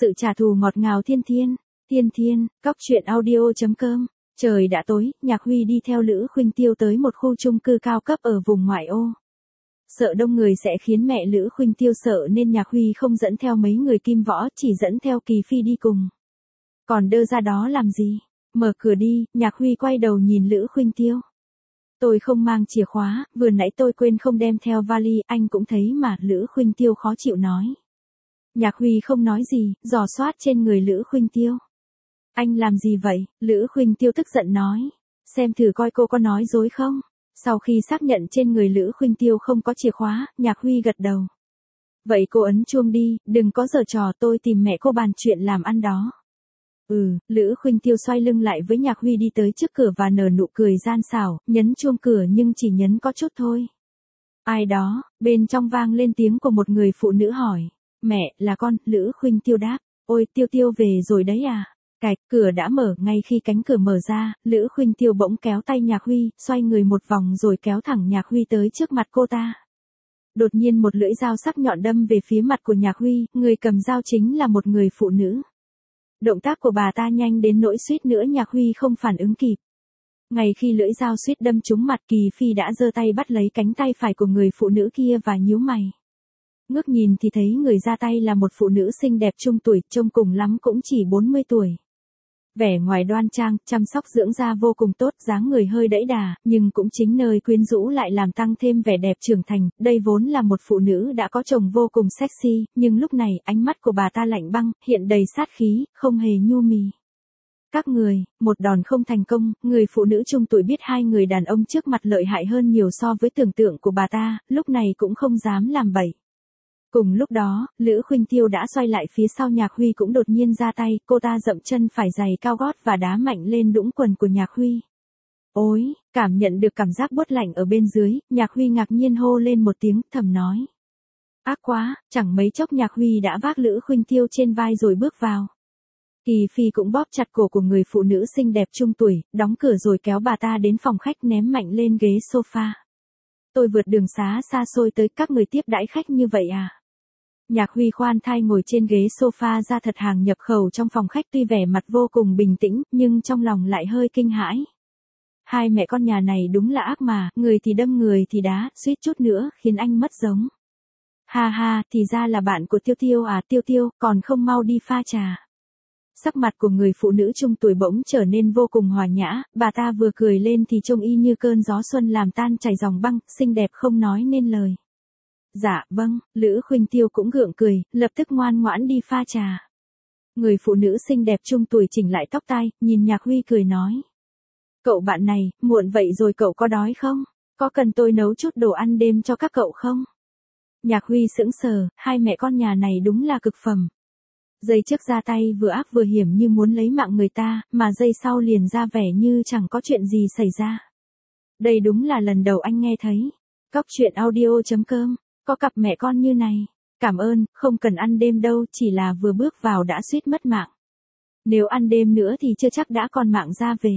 Sự trả thù ngọt ngào thiên thiên. Thiên thiên, cóc truyện audio.com. Trời đã tối, Nhạc Huy đi theo Lữ Khuynh Tiêu tới một khu chung cư cao cấp ở vùng ngoại ô. Sợ đông người sẽ khiến mẹ Lữ Khuynh Tiêu sợ nên Nhạc Huy không dẫn theo mấy người kim võ, chỉ dẫn theo Kỳ Phi đi cùng. Còn đơ ra đó làm gì? Mở cửa đi, Nhạc Huy quay đầu nhìn Lữ Khuynh Tiêu. Tôi không mang chìa khóa, vừa nãy tôi quên không đem theo vali, anh cũng thấy mà, Lữ Khuynh Tiêu khó chịu nói. Nhạc Huy không nói gì, dò soát trên người Lữ Khuynh Tiêu. Anh làm gì vậy? Lữ Khuynh Tiêu tức giận nói. Xem thử coi cô có nói dối không? Sau khi xác nhận trên người Lữ Khuynh Tiêu không có chìa khóa, Nhạc Huy gật đầu. Vậy cô ấn chuông đi, đừng có giở trò, tôi tìm mẹ cô bàn chuyện làm ăn đó. Lữ Khuynh Tiêu xoay lưng lại với Nhạc Huy đi tới trước cửa và nở nụ cười gian xảo, nhấn chuông cửa nhưng chỉ nhấn có chút thôi. Ai đó? Bên trong vang lên tiếng của một người phụ nữ hỏi. Mẹ, là con, Lữ Khuynh Tiêu đáp. Ôi, Tiêu Tiêu về rồi đấy à? Cạch, cửa đã mở, ngay khi cánh cửa mở ra, Lữ Khuynh Tiêu bỗng kéo tay Nhạc Huy, xoay người một vòng rồi kéo thẳng Nhạc Huy tới trước mặt cô ta. Đột nhiên một lưỡi dao sắc nhọn đâm về phía mặt của Nhạc Huy, người cầm dao chính là một người phụ nữ. Động tác của bà ta nhanh đến nỗi suýt nữa Nhạc Huy không phản ứng kịp. Ngay khi lưỡi dao suýt đâm trúng mặt, Kỳ Phi đã giơ tay bắt lấy cánh tay phải của người phụ nữ kia và nhíu mày. Ngước nhìn thì thấy người ra tay là một phụ nữ xinh đẹp trung tuổi, trông cùng lắm cũng chỉ 40 tuổi. Vẻ ngoài đoan trang, chăm sóc dưỡng da vô cùng tốt, dáng người hơi đẫy đà, nhưng cũng chính nơi quyến rũ lại làm tăng thêm vẻ đẹp trưởng thành. Đây vốn là một phụ nữ đã có chồng vô cùng sexy, nhưng lúc này ánh mắt của bà ta lạnh băng, hiện đầy sát khí, không hề nhu mì. Các người, một đòn không thành công, người phụ nữ trung tuổi biết hai người đàn ông trước mặt lợi hại hơn nhiều so với tưởng tượng của bà ta, lúc này cũng không dám làm bậy. Cùng lúc đó, Lữ Khuynh Tiêu đã xoay lại phía sau Nhạc Huy cũng đột nhiên ra tay, cô ta dậm chân phải giày cao gót và đá mạnh lên đũng quần của Nhạc Huy. Ôi, cảm nhận được cảm giác buốt lạnh ở bên dưới, Nhạc Huy ngạc nhiên hô lên một tiếng, thầm nói. Ác quá, chẳng mấy chốc Nhạc Huy đã vác Lữ Khuynh Tiêu trên vai rồi bước vào. Kỳ Phi cũng bóp chặt cổ của người phụ nữ xinh đẹp trung tuổi, đóng cửa rồi kéo bà ta đến phòng khách ném mạnh lên ghế sofa. Tôi vượt đường xá xa xôi tới, các người tiếp đãi khách như vậy à? Nhạc Huy khoan thai ngồi trên ghế sofa ra thật hàng nhập khẩu trong phòng khách, tuy vẻ mặt vô cùng bình tĩnh, nhưng trong lòng lại hơi kinh hãi. Hai mẹ con nhà này đúng là ác mà, người thì đâm người thì đá, suýt chút nữa khiến anh mất giống. Ha ha, thì ra là bạn của Tiêu Tiêu à? Tiêu Tiêu, còn không mau đi pha trà. Sắc mặt của người phụ nữ trung tuổi bỗng trở nên vô cùng hòa nhã, bà ta vừa cười lên thì trông y như cơn gió xuân làm tan chảy dòng băng, xinh đẹp không nói nên lời. Dạ, vâng, Lữ Khuynh Tiêu cũng gượng cười, lập tức ngoan ngoãn đi pha trà. Người phụ nữ xinh đẹp trung tuổi chỉnh lại tóc tai, nhìn Nhạc Huy cười nói. Cậu bạn này, muộn vậy rồi cậu có đói không? Có cần tôi nấu chút đồ ăn đêm cho các cậu không? Nhạc Huy sững sờ, hai mẹ con nhà này đúng là cực phẩm. Giây trước ra tay vừa ác vừa hiểm như muốn lấy mạng người ta, mà giây sau liền ra vẻ như chẳng có chuyện gì xảy ra. Đây đúng là lần đầu anh nghe thấy. Cóc truyện audio.com, có cặp mẹ con như này. Cảm ơn, không cần ăn đêm đâu, chỉ là vừa bước vào đã suýt mất mạng. Nếu ăn đêm nữa thì chưa chắc đã còn mạng ra về.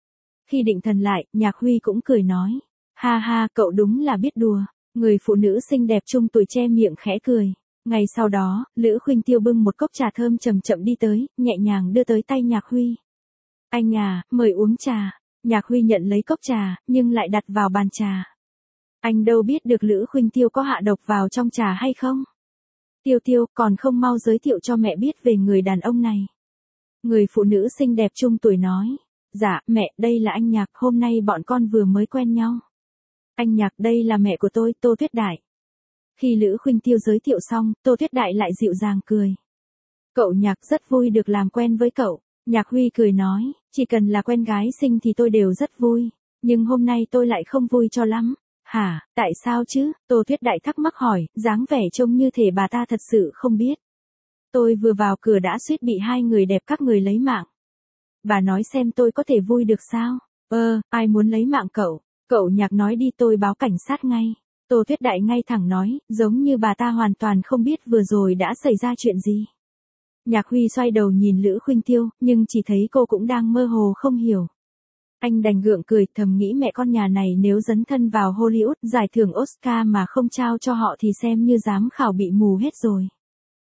Khi định thần lại, Nhạc Huy cũng cười nói. Ha ha, cậu đúng là biết đùa. Người phụ nữ xinh đẹp trung tuổi che miệng khẽ cười. Ngày sau đó, Lữ Khuynh Tiêu bưng một cốc trà thơm chậm chậm đi tới, nhẹ nhàng đưa tới tay Nhạc Huy. Anh à, mời uống trà. Nhạc Huy nhận lấy cốc trà, nhưng lại đặt vào bàn trà. Anh đâu biết được Lữ Khuynh Tiêu có hạ độc vào trong trà hay không? Tiêu Tiêu, còn không mau giới thiệu cho mẹ biết về người đàn ông này. Người phụ nữ xinh đẹp trung tuổi nói. Dạ, mẹ, đây là anh Nhạc, hôm nay bọn con vừa mới quen nhau. Anh Nhạc, đây là mẹ của tôi, Tô Tuyết Đại. Khi Lữ Khuynh Tiêu giới thiệu xong, Tô Tuyết Đại lại dịu dàng cười. Cậu Nhạc, rất vui được làm quen với cậu. Nhạc Huy cười nói, chỉ cần là quen gái xinh thì tôi đều rất vui. Nhưng hôm nay tôi lại không vui cho lắm. Hả, tại sao chứ? Tô Tuyết Đại thắc mắc hỏi, dáng vẻ trông như thể bà ta thật sự không biết. Tôi vừa vào cửa đã suýt bị hai người đẹp các người lấy mạng. Bà nói xem tôi có thể vui được sao? Ai muốn lấy mạng cậu? Cậu Nhạc nói đi, tôi báo cảnh sát ngay. Tô Tuyết Đại ngay thẳng nói, giống như bà ta hoàn toàn không biết vừa rồi đã xảy ra chuyện gì. Nhạc Huy xoay đầu nhìn Lữ Khuynh Tiêu, nhưng chỉ thấy cô cũng đang mơ hồ không hiểu. Anh đành gượng cười, thầm nghĩ mẹ con nhà này nếu dấn thân vào Hollywood, giải thưởng Oscar mà không trao cho họ thì xem như giám khảo bị mù hết rồi.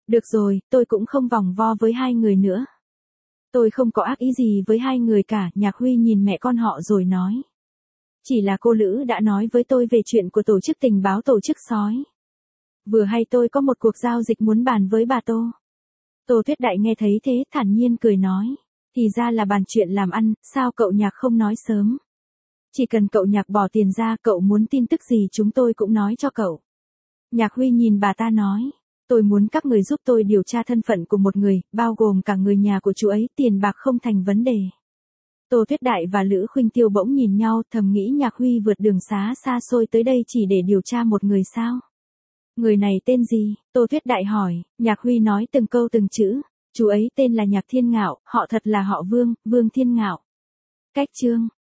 Được rồi, tôi cũng không vòng vo với hai người nữa. Tôi không có ác ý gì với hai người cả, Nhạc Huy nhìn mẹ con họ rồi nói. Chỉ là cô Lữ đã nói với tôi về chuyện của tổ chức tình báo tổ chức sói. Vừa hay tôi có một cuộc giao dịch muốn bàn với bà Tô. Tô Tuyết Đại nghe thấy thế thản nhiên cười nói. Thì ra là bàn chuyện làm ăn, sao cậu Nhạc không nói sớm? Chỉ cần cậu Nhạc bỏ tiền ra, cậu muốn tin tức gì chúng tôi cũng nói cho cậu. Nhạc Huy nhìn bà ta nói. Tôi muốn các người giúp tôi điều tra thân phận của một người, bao gồm cả người nhà của chú ấy, tiền bạc không thành vấn đề. Tô Tuyết Đại và Lữ Khuynh Tiêu bỗng nhìn nhau, thầm nghĩ Nhạc Huy vượt đường xá xa xôi tới đây chỉ để điều tra một người sao? Người này tên gì? Tô Tuyết Đại hỏi. Nhạc Huy nói từng câu từng chữ. Chú ấy tên là Nhạc Thiên Ngạo, họ thật là họ Vương, Vương Thiên Ngạo. Cách chương